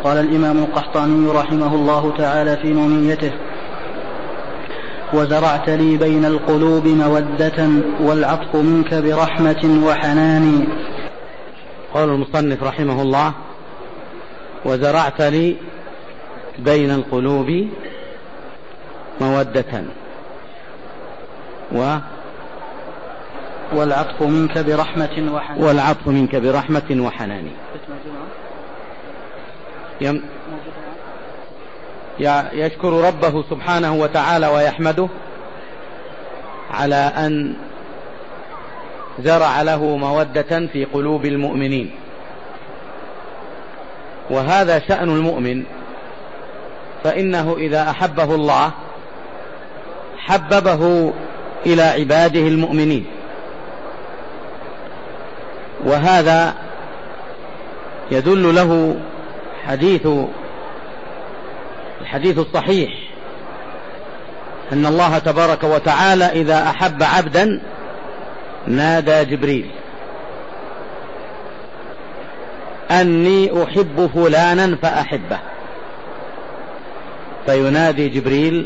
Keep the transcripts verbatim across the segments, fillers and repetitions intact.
قال الإمام القحطاني رحمه الله تعالى في نونيته: وزرعت لي بين القلوب مودة والعطف منك برحمة وحنان. قال المصنف رحمه الله: وزرعت لي بين القلوب مودة و والعطف منك برحمة وحنان والعطف منك برحمة وحنان. يم يشكر ربه سبحانه وتعالى ويحمده على أن زرع له مودة في قلوب المؤمنين، وهذا شأن المؤمن، فإنه إذا أحبه الله حببه إلى عباده المؤمنين. وهذا يدل له حديث الحديث الصحيح أن الله تبارك وتعالى إذا أحب عبدا نادى جبريل أني أحب فلانا فأحبه، فينادي جبريل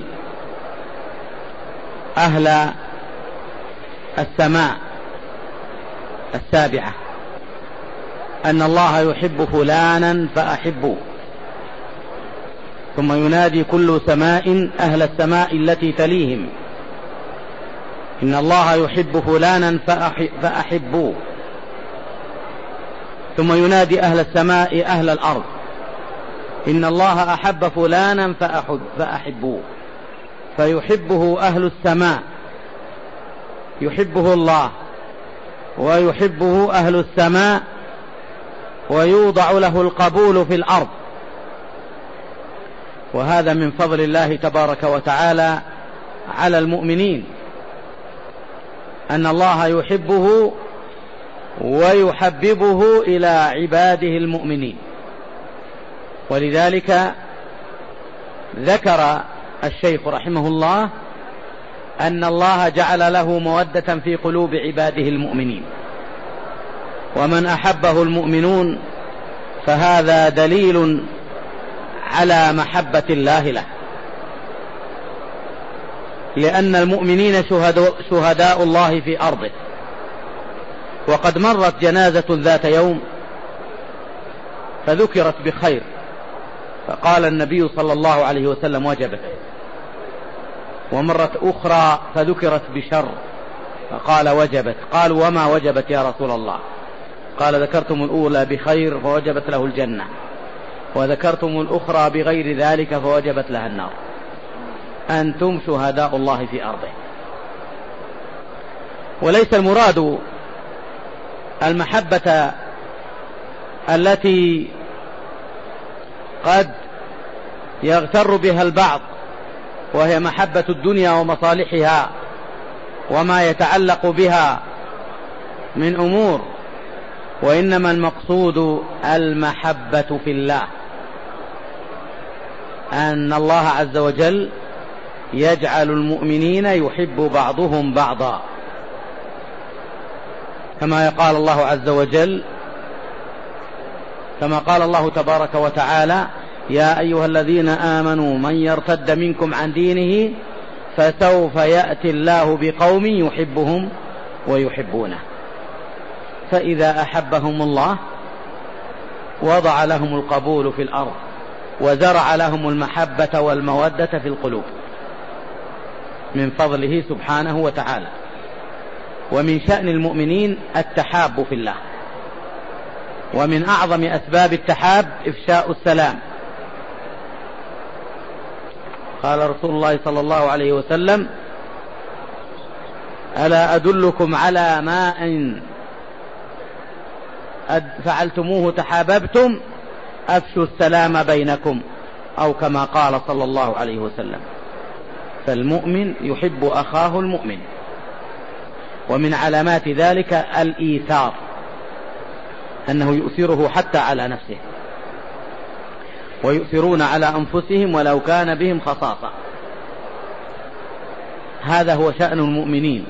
أهل السماء السابعة أن الله يحب فلانا فأحبوه، ثم ينادي كل سماء أهل السماء التي تليهم إن الله يحب فلانا فأحبوه، ثم ينادي أهل السماء أهل الأرض إن الله أحب فلانا فأحب فأحبوه، فيحبه أهل السماء، يحبه الله ويحبه أهل السماء، ويوضع له القبول في الأرض. وهذا من فضل الله تبارك وتعالى على المؤمنين، أن الله يحبه ويحببه إلى عباده المؤمنين. ولذلك ذكر الشيخ رحمه الله أن الله جعل له مودة في قلوب عباده المؤمنين، ومن أحبه المؤمنون فهذا دليل على محبة الله له، لأن المؤمنين شهداء الله في أرضه. وقد مرت جنازة ذات يوم فذكرت بخير، فقال النبي صلى الله عليه وسلم وجبت، ومرت أخرى فذكرت بشر فقال وجبت. قالوا وما وجبت يا رسول الله؟ قال ذكرتم الأولى بخير فوجبت له الجنة، وذكرتم الأخرى بغير ذلك فوجبت لها النار. أنتم شهداء الله في أرضه. وليس المراد المحبة التي قد يغتر بها البعض، وهي محبة الدنيا ومصالحها وما يتعلق بها من أمور، وإنما المقصود المحبة في الله، أن الله عز وجل يجعل المؤمنين يحب بعضهم بعضا، كما قال الله عز وجل، كما قال الله تبارك وتعالى يا أيها الذين آمنوا من يرتد منكم عن دينه فسوف يأتي الله بقوم يحبهم ويحبونه. فإذا أحبهم الله وضع لهم القبول في الأرض وزرع لهم المحبة والمودة في القلوب من فضله سبحانه وتعالى. ومن شأن المؤمنين التحاب في الله، ومن أعظم أسباب التحاب إفشاء السلام. قال رسول الله صلى الله عليه وسلم ألا أدلكم على ما إن فعلتموه تحاببتم أفشوا السلام بينكم، أو كما قال صلى الله عليه وسلم. فالمؤمن يحب أخاه المؤمن، ومن علامات ذلك الإيثار، أنه يؤثره حتى على نفسه، ويؤثرون على أنفسهم ولو كان بهم خصاصة. هذا هو شأن المؤمنين.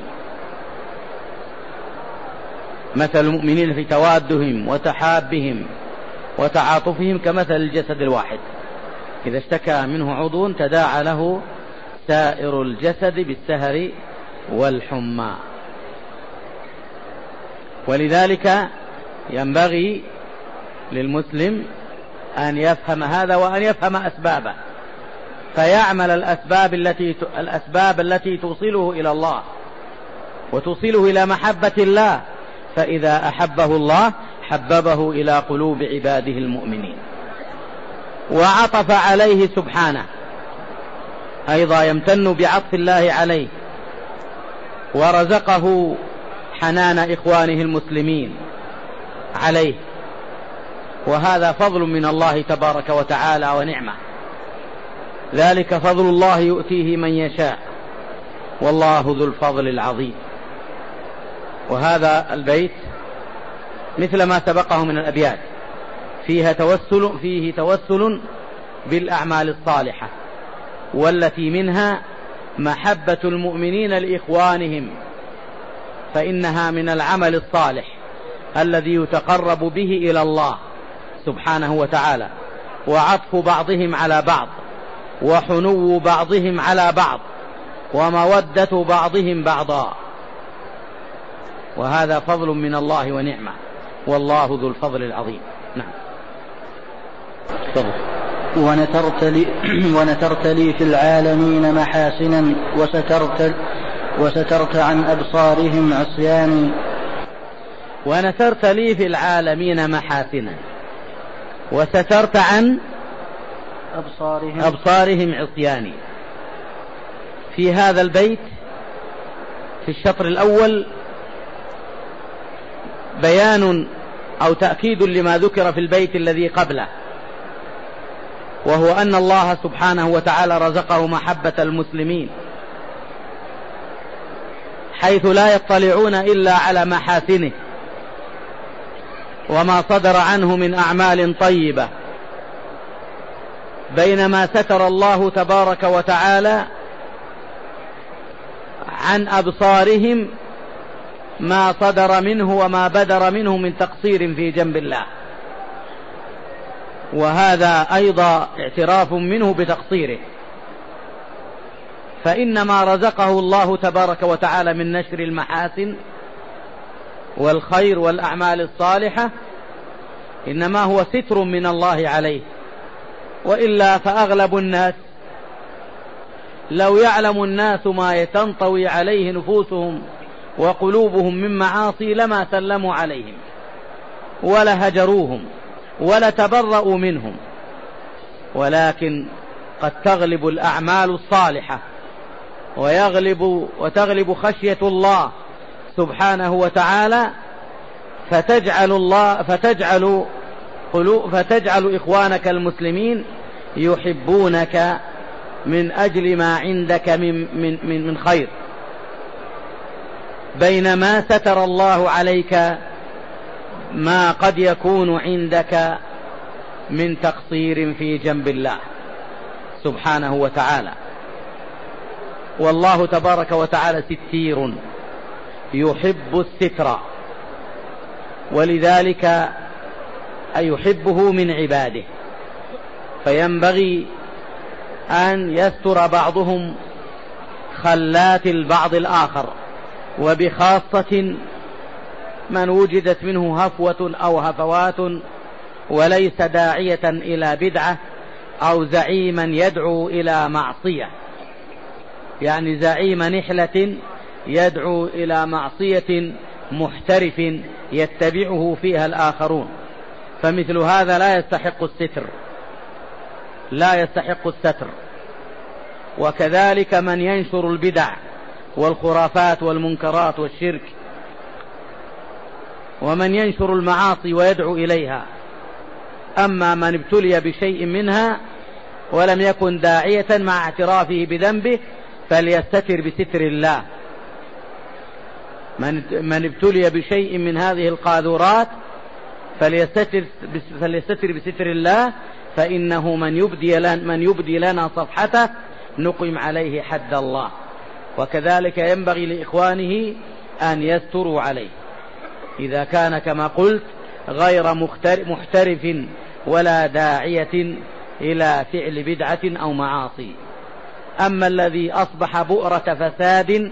مثل المؤمنين في توادهم وتحابهم وتعاطفهم كمثل الجسد الواحد، إذا اشتكى منه عضو تداعى له سائر الجسد بالسهر والحمى. ولذلك ينبغي للمسلم أن يفهم هذا وأن يفهم أسبابه، فيعمل الأسباب التي الأسباب التي توصله إلى الله وتوصله إلى محبة الله، فإذا أحبه الله حببه إلى قلوب عباده المؤمنين. وعطف عليه سبحانه أيضا يمتن بعطف الله عليه، ورزقه حنان إخوانه المسلمين عليه، وهذا فضل من الله تبارك وتعالى ونعمة، ذلك فضل الله يؤتيه من يشاء والله ذو الفضل العظيم. وهذا البيت مثل ما سبقه من الأبيات فيها توسل فيه توسل بالأعمال الصالحة، والتي منها محبة المؤمنين لإخوانهم، فإنها من العمل الصالح الذي يتقرب به إلى الله سبحانه وتعالى، وعطف بعضهم على بعض، وحنو بعضهم على بعض، ومودة بعضهم بعضا، وهذا فضل من الله ونعمة، والله ذو الفضل العظيم. نعم. ونثرت لي, ونثرت لي في العالمين محاسنا وسترت, وسترت عن أبصارهم عصياني. ونثرت لي في العالمين محاسنا وسترت عن أبصارهم, أبصارهم عصياني. في هذا البيت في الشطر الأول بيان أو تأكيد لما ذكر في البيت الذي قبله، وهو أن الله سبحانه وتعالى رزقه محبة المسلمين، حيث لا يطلعون إلا على محاسنه وما صدر عنه من أعمال طيبة، بينما ستر الله تبارك وتعالى عن أبصارهم ما صدر منه وما بدر منه من تقصير في جنب الله، وهذا أيضا اعتراف منه بتقصيره، فإنما رزقه الله تبارك وتعالى من نشر المحاسن والخير والأعمال الصالحة إنما هو ستر من الله عليه، وإلا فأغلب الناس لو يعلم الناس ما يتنطوي عليه نفوسهم وقلوبهم من معاصي لما سلموا عليهم ولا هجروهم ولا تبرؤوا منهم، ولكن قد تغلب الأعمال الصالحة ويغلب وتغلب خشية الله سبحانه وتعالى، فتجعل الله فتجعل فتجعل إخوانك المسلمين يحبونك من أجل ما عندك من من من, من خير، بينما ستر الله عليك ما قد يكون عندك من تقصير في جنب الله سبحانه وتعالى. والله تبارك وتعالى ستير يحب الستر، ولذلك أن يحبه من عباده، فينبغي أن يستر بعضهم خلات البعض الآخر، وبخاصة من وجدت منه هفوة أو هفوات وليس داعية إلى بدعة أو زعيما يدعو إلى معصية، يعني زعيم نحلة يدعو إلى معصية محترف يتبعه فيها الآخرون، فمثل هذا لا يستحق الستر لا يستحق الستر. وكذلك من ينشر البدع والخرافات والمنكرات والشرك، ومن ينشر المعاصي ويدعو إليها. أما من ابتلي بشيء منها ولم يكن داعية مع اعترافه بذنبه فليستتر بستر الله. من من ابتلي بشيء من هذه القاذورات فليستتر فليستتر بستر الله، فإنه من يبدي لنا من يبدي لنا صفحته نقيم عليه حد الله. وكذلك ينبغي لإخوانه أن يستروا عليه إذا كان كما قلت غير محترف ولا داعية إلى فعل بدعة أو معاصي. أما الذي أصبح بؤرة فساد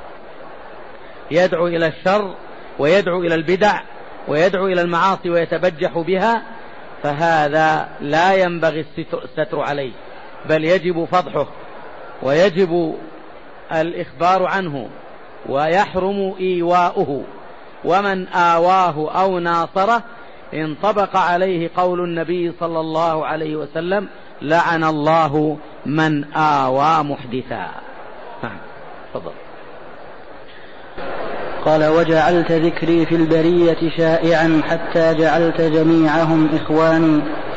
يدعو إلى الشر ويدعو إلى البدع ويدعو إلى المعاصي ويتبجح بها، فهذا لا ينبغي الستر عليه، بل يجب فضحه ويجب الإخبار عنه، ويحرم إيواؤه. ومن آواه أو ناصره انطبق عليه قول النبي صلى الله عليه وسلم: لعن الله من آوى محدثا. نعم، تفضل. قال: وجعلت ذكري في البرية شائعا حتى جعلت جميعهم إخواني.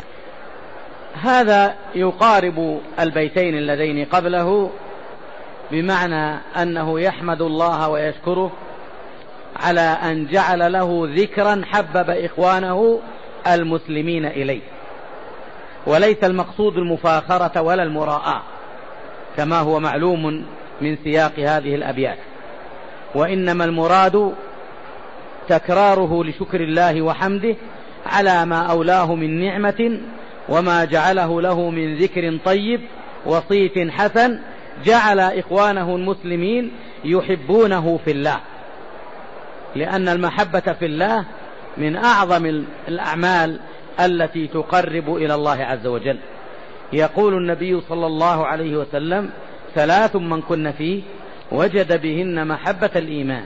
هذا يقارب البيتين اللذين قبله، بمعنى أنه يحمد الله ويشكره على أن جعل له ذكرا حبب إخوانه المسلمين إليه، وليس المقصود المفاخرة ولا المراءة كما هو معلوم من سياق هذه الأبيات، وإنما المراد تكراره لشكر الله وحمده على ما أولاه من نعمة وما جعله له من ذكر طيب وصيت حسن، جعل إخوانه المسلمين يحبونه في الله، لأن المحبة في الله من أعظم الأعمال التي تقرب إلى الله عز وجل. يقول النبي صلى الله عليه وسلم: ثلاث من كن فيه وجد بهن محبة الإيمان،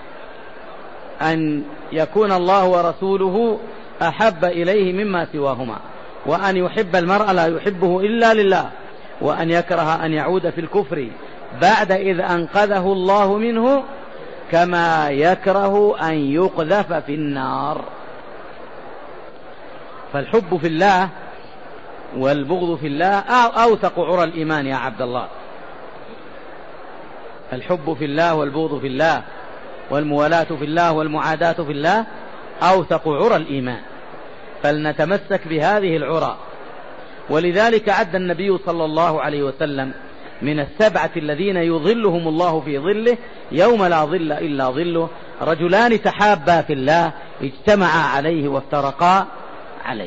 أن يكون الله ورسوله أحب إليه مما سواهما، وأن يحب المرء لا يحبه إلا لله، وأن يكره أن يعود في الكفر بعد إذ أنقذه الله منه، كما يكره أن يقذف في النار. فالحب في الله والبغض في الله أوثق عرى الإيمان يا عبد الله. الحب في الله والبغض في الله والموالاة في الله والمعاداة في الله أوثق عرى الإيمان، فلنتمسك بهذه العرى. ولذلك عد النبي صلى الله عليه وسلم من السبعة الذين يظلهم الله في ظله يوم لا ظل إلا ظله: رجلان تحابا في الله اجتمعا عليه وافترقا عليه.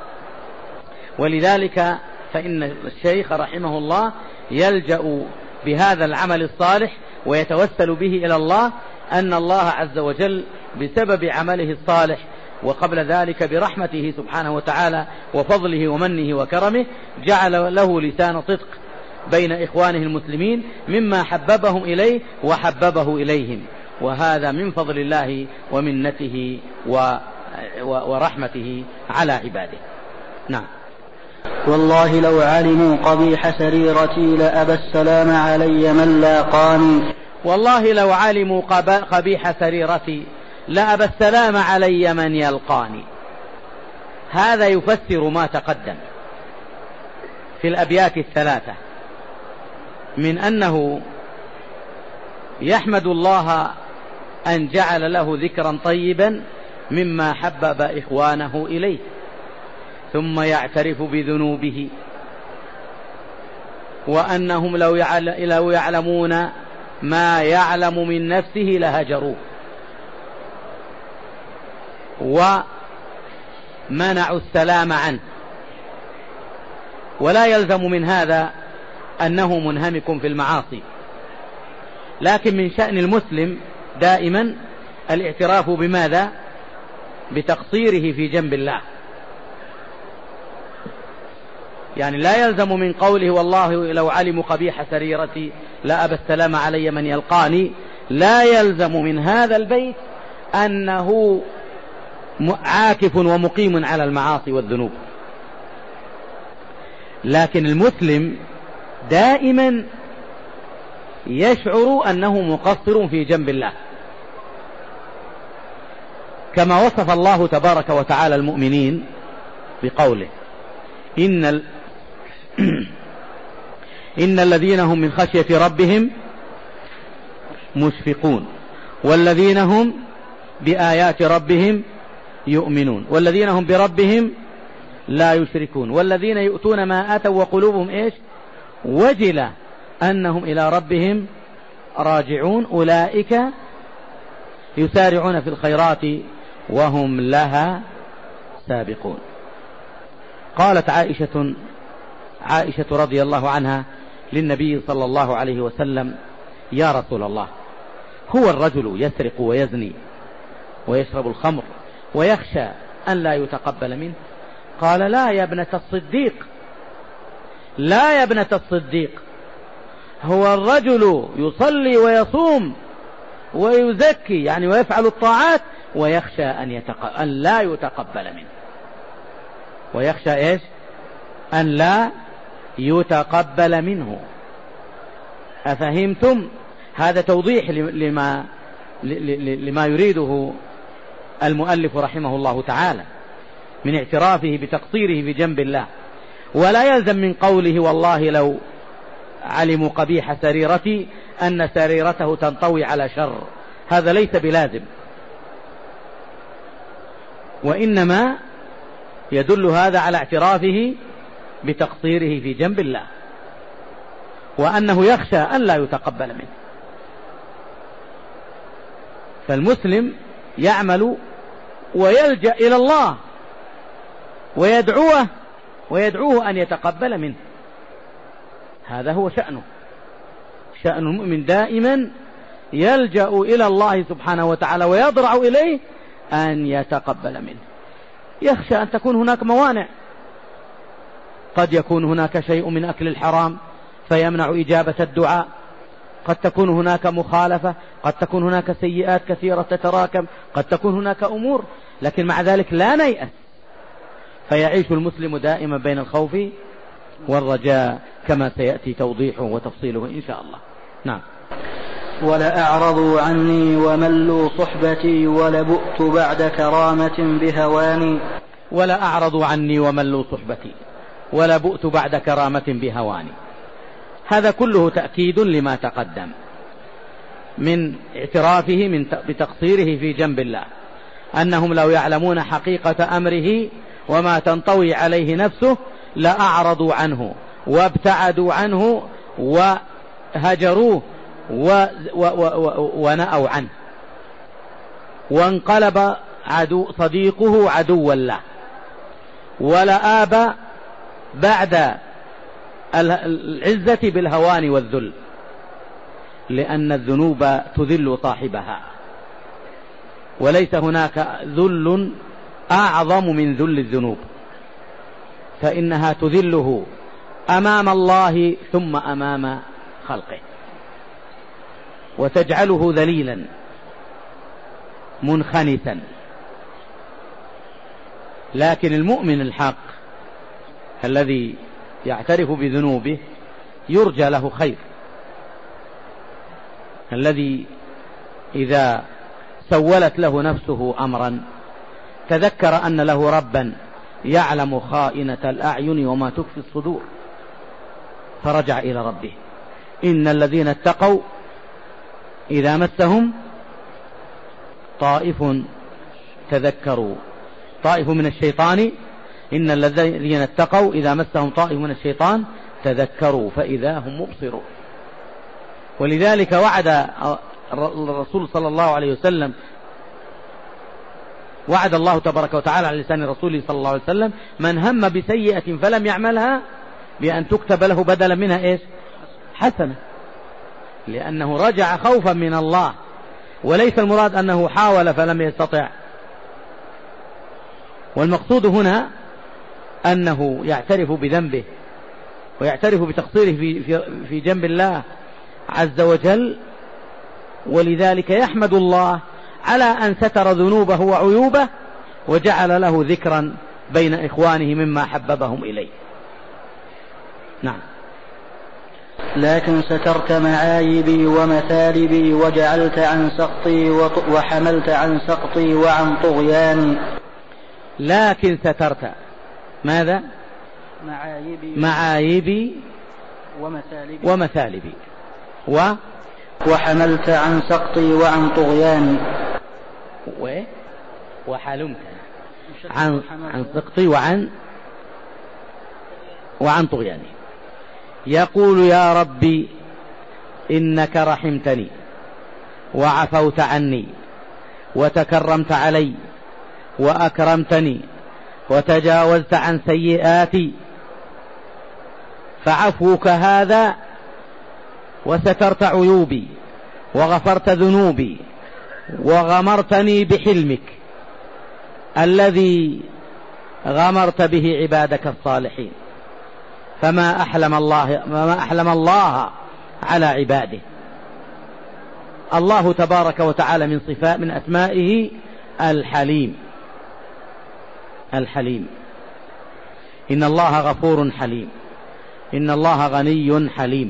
ولذلك فإن الشيخ رحمه الله يلجأ بهذا العمل الصالح ويتوسل به إلى الله أن الله عز وجل بسبب عمله الصالح وقبل ذلك برحمته سبحانه وتعالى وفضله ومنه وكرمه جعل له لسان صدق بين إخوانه المسلمين مما حببهم إليه وحببه إليهم، وهذا من فضل الله ومنته ورحمته على عباده. نعم. والله لو علموا قبيح سريرتي لأبى السلام علي من لاقاني. والله لو علموا قبيح سريرتي لأبى السلام علي من يلقاني. هذا يفسر ما تقدم في الأبيات الثلاثة من أنه يحمد الله أن جعل له ذكرا طيبا مما حبب إخوانه إليه، ثم يعترف بذنوبه وأنهم لو يعلمون ما يعلم من نفسه لهجروه ومنعوا السلام عنه. ولا يلزم من هذا أنه منهمك في المعاصي، لكن من شأن المسلم دائما الاعتراف بماذا؟ بتقصيره في جنب الله. يعني لا يلزم من قوله والله لو علموا قبيح سريرتي لا أبى السلام علي من يلقاني، لا يلزم من هذا البيت أنه عاكف ومقيم على المعاصي والذنوب، لكن المسلم دائما يشعر أنه مقصر في جنب الله، كما وصف الله تبارك وتعالى المؤمنين بقوله إن, ال... إن الذين هم من خشية ربهم مشفقون والذين هم بآيات ربهم يؤمنون والذين هم بربهم لا يشركون والذين يؤتون ما آتوا وقلوبهم إيش؟ وجلة أنهم إلى ربهم راجعون أولئك يسارعون في الخيرات وهم لها سابقون. قالت عائشة عائشة رضي الله عنها للنبي صلى الله عليه وسلم: يا رسول الله، هو الرجل يسرق ويزني ويشرب الخمر ويخشى أن لا يتقبل منه؟ قال: لا يا ابنة الصديق، لا يا ابنة الصديق، هو الرجل يصلي ويصوم ويزكي يعني ويفعل الطاعات ويخشى أن, يتق... أن لا يتقبل منه. ويخشى إيش؟ أن لا يتقبل منه. أفهمتم؟ هذا توضيح لما, لما يريده المؤلف رحمه الله تعالى من اعترافه بتقصيره في جنب الله. ولا يلزم من قوله: والله لو علموا قبيح سريرتي أن سريرته تنطوي على شر. هذا ليس بلازم، وإنما يدل هذا على اعترافه بتقصيره في جنب الله، وأنه يخشى أن لا يتقبل منه. فالمسلم يعمل ويلجأ إلى الله ويدعوه ويدعوه أن يتقبل منه. هذا هو شأنه. شأن المؤمن دائما يلجأ إلى الله سبحانه وتعالى ويضرع إليه أن يتقبل منه. يخشى أن تكون هناك موانع، قد يكون هناك شيء من أكل الحرام فيمنع إجابة الدعاء، قد تكون هناك مخالفة، قد تكون هناك سيئات كثيرة تتراكم، قد تكون هناك أمور، لكن مع ذلك لا نيأس، فيعيش المسلم دائما بين الخوف والرجاء كما سيأتي توضيحه وتفصيله إن شاء الله. نعم. ولأعرضوا عني وملوا صحبتي ولبؤت بعد كرامة بهواني. ولأعرضوا عني وملوا صحبتي ولبؤت بعد كرامة بهواني. هذا كله تأكيد لما تقدم من اعترافه من بتقصيره في جنب الله، أنهم لو يعلمون حقيقة أمره وما تنطوي عليه نفسه لأعرضوا عنه وابتعدوا عنه وهجروه ونأوا عنه، وانقلب عدو صديقه عدوا له، ولآب بعد العزة بالهوان والذل، لأن الذنوب تذل صاحبها، وليس هناك ذل أعظم من ذل الذنوب، فإنها تذله أمام الله ثم أمام خلقه، وتجعله ذليلا منخنثا. لكن المؤمن الحق الذي يعترف بذنوبه يرجى له خير، الذي إذا سولت له نفسه أمرا تذكر أن له ربا يعلم خائنة الأعين وما تخفي الصدور فرجع إلى ربه. إن الذين اتقوا إذا مسهم طائف تذكروا طائف من الشيطان إن الذين اتقوا إذا مسهم طائف من الشيطان تذكروا فإذا هم مبصرون. ولذلك وعد الرسول صلى الله عليه وسلم وعد الله تبارك وتعالى على لسان رسوله صلى الله عليه وسلم من هم بسيئة فلم يعملها بأن تكتب له بدلا منها إيش؟ حسنة، لأنه رجع خوفا من الله، وليس المراد أنه حاول فلم يستطع. والمقصود هنا أنه يعترف بذنبه ويعترف بتقصيره في, في, في جنب الله عز وجل، ولذلك يحمد الله على أن ستر ذنوبه وعيوبه وجعل له ذكرا بين إخوانه مما حببهم إليه. نعم. لكن سترت معايبي ومثالبي وجعلت عن سقطي وحملت عن سقطي وعن طغياني. لكن سترت ماذا؟ معايبي معايبي ومثالبي ومثالبي و وحملت عن سقطي وعن طغياني و وحلمت عن عن سقطي وعن وعن طغياني. يقول يا ربي إنك رحمتني وعفوت عني وتكرمت علي وأكرمتني وتجاوزت عن سيئاتي، فعفوك هذا وسترت عيوبي وغفرت ذنوبي وغمرتني بحلمك الذي غمرت به عبادك الصالحين. فما أحلم الله ما أحلم الله على عباده. الله تبارك وتعالى من صفات من أسمائه الحليم. الحليم، إن الله غفور حليم، إن الله غني حليم.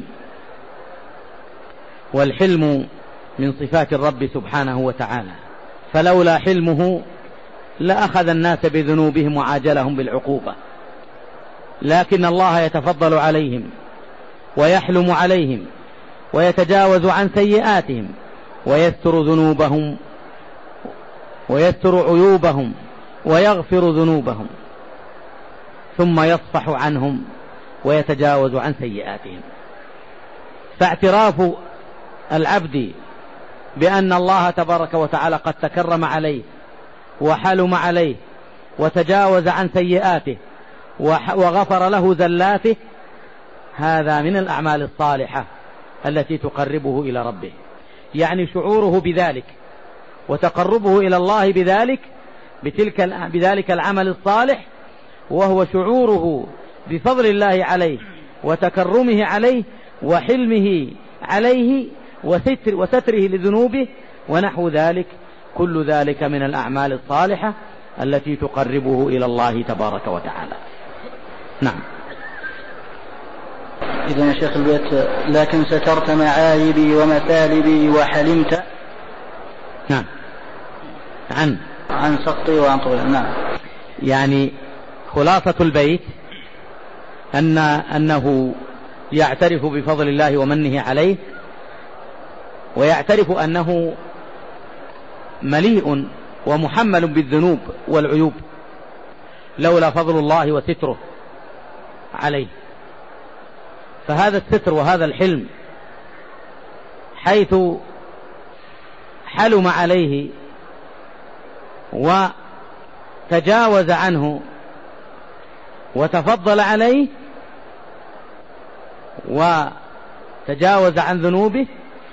والحلم من صفات الرب سبحانه وتعالى، فلولا حلمه لأخذ الناس بذنوبهم وعاجلهم بالعقوبة، لكن الله يتفضل عليهم ويحلم عليهم ويتجاوز عن سيئاتهم ويستر ذنوبهم ويستر عيوبهم ويغفر ذنوبهم، ثم يصفح عنهم ويتجاوز عن سيئاتهم. فاعتراف العبد بأن الله تبارك وتعالى قد تكرم عليه وحلم عليه وتجاوز عن سيئاته وغفر له زلاته، هذا من الأعمال الصالحة التي تقربه إلى ربه. يعني شعوره بذلك وتقربه إلى الله بذلك بتلك بذلك العمل الصالح، وهو شعوره بفضل الله عليه وتكرمه عليه وحلمه عليه وستر وستره لذنوبه ونحو ذلك. كل ذلك من الأعمال الصالحة التي تقربه إلى الله تبارك وتعالى. نعم. إذن يا شيخ البيت: لكن سترت معايبي ومثالبي وحلمت. نعم. عن عن سقطي وعن طويل. نعم. يعني خلاصة البيت أن أنه يعترف بفضل الله ومنه عليه، ويعترف أنه مليء ومحمل بالذنوب والعيوب لولا فضل الله وستره عليه. فهذا الستر وهذا الحلم حيث حلم عليه وتجاوز عنه وتفضل عليه وتجاوز عن ذنوبه،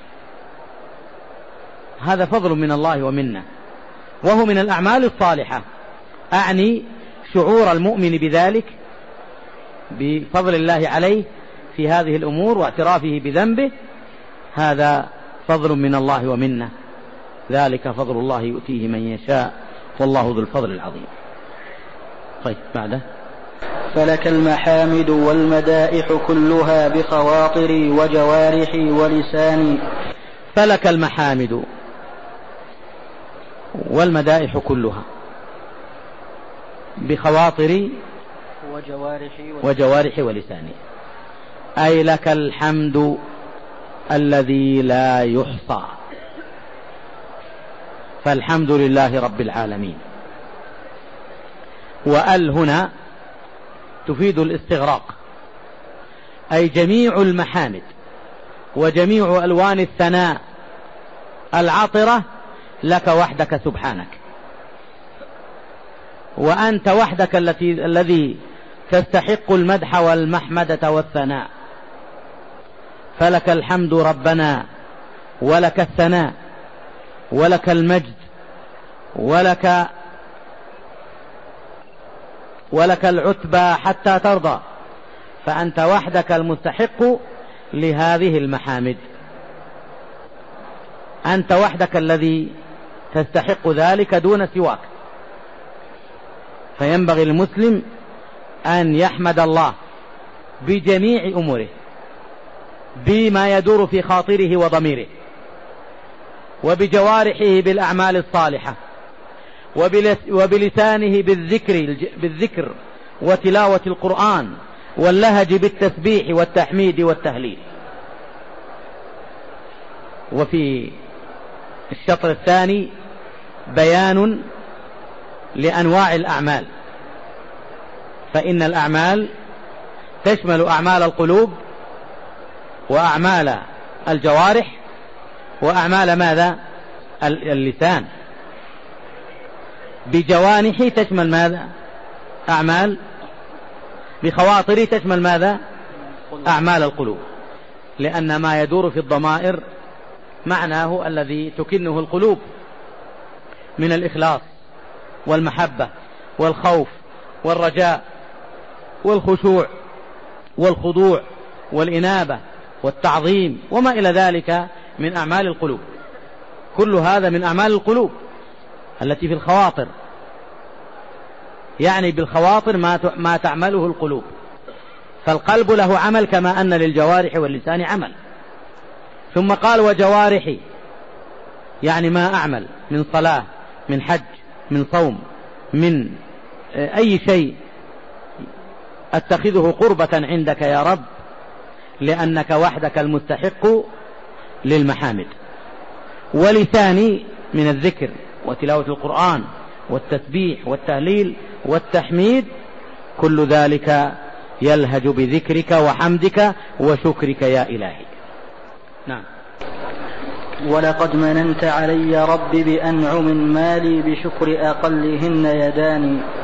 هذا فضل من الله ومنه، وهو من الأعمال الصالحة. أعني شعور المؤمن بذلك بفضل الله عليه في هذه الأمور واعترافه بذنبه، هذا فضل من الله ومنه. ذلك فضل الله يؤتيه من يشاء والله ذو الفضل العظيم. طيب بعده: فلك المحامد والمدائح كلها بخواطري وجوارحي ولساني. فلك المحامد والمدائح كلها بخواطري وجوارحي وجوارحي ولساني، أي لك الحمد الذي لا يحصى. فالحمد لله رب العالمين. وأل هنا تفيد الاستغراق، أي جميع المحامد وجميع ألوان الثناء العطرة لك وحدك سبحانك، وأنت وحدك التي الذي تستحق المدح والمحمدة والثناء. فلك الحمد ربنا ولك الثناء ولك المجد ولك ولك العتبى حتى ترضى، فأنت وحدك المستحق لهذه المحامد، أنت وحدك الذي تستحق ذلك دون سواك. فينبغي المسلم أن يحمد الله بجميع أموره، بما يدور في خاطره وضميره، وبجوارحه بالأعمال الصالحة، وبلسانه بالذكر بالذكر وتلاوة القرآن، واللهج بالتسبيح والتحميد والتهليل. وفي الشطر الثاني بيان لأنواع الأعمال، فإن الأعمال تشمل أعمال القلوب وأعمال الجوارح وأعمال ماذا؟ اللسان. بجوانح تشمل ماذا؟ أعمال بخواطري تشمل ماذا؟ أعمال القلوب، لأن ما يدور في الضمائر معناه الذي تكنه القلوب من الإخلاص والمحبة والخوف والرجاء والخشوع والخضوع والإنابة والتعظيم وما إلى ذلك من أعمال القلوب. كل هذا من أعمال القلوب التي في الخواطر، يعني بالخواطر ما تعمله القلوب. فالقلب له عمل كما أن للجوارح واللسان عمل. ثم قال وجوارحي، يعني ما أعمل من صلاة، من حج، من صوم، من أي شيء أتخذه قربة عندك يا رب، لأنك وحدك المستحق للمحامد. ولساني من الذكر وتلاوة القرآن والتسبيح والتهليل والتحميد، كل ذلك يلهج بذكرك وحمدك وشكرك يا إلهي. نعم. ولقد مننت علي رب بأنعم مالي بشكر أقلهن يداني.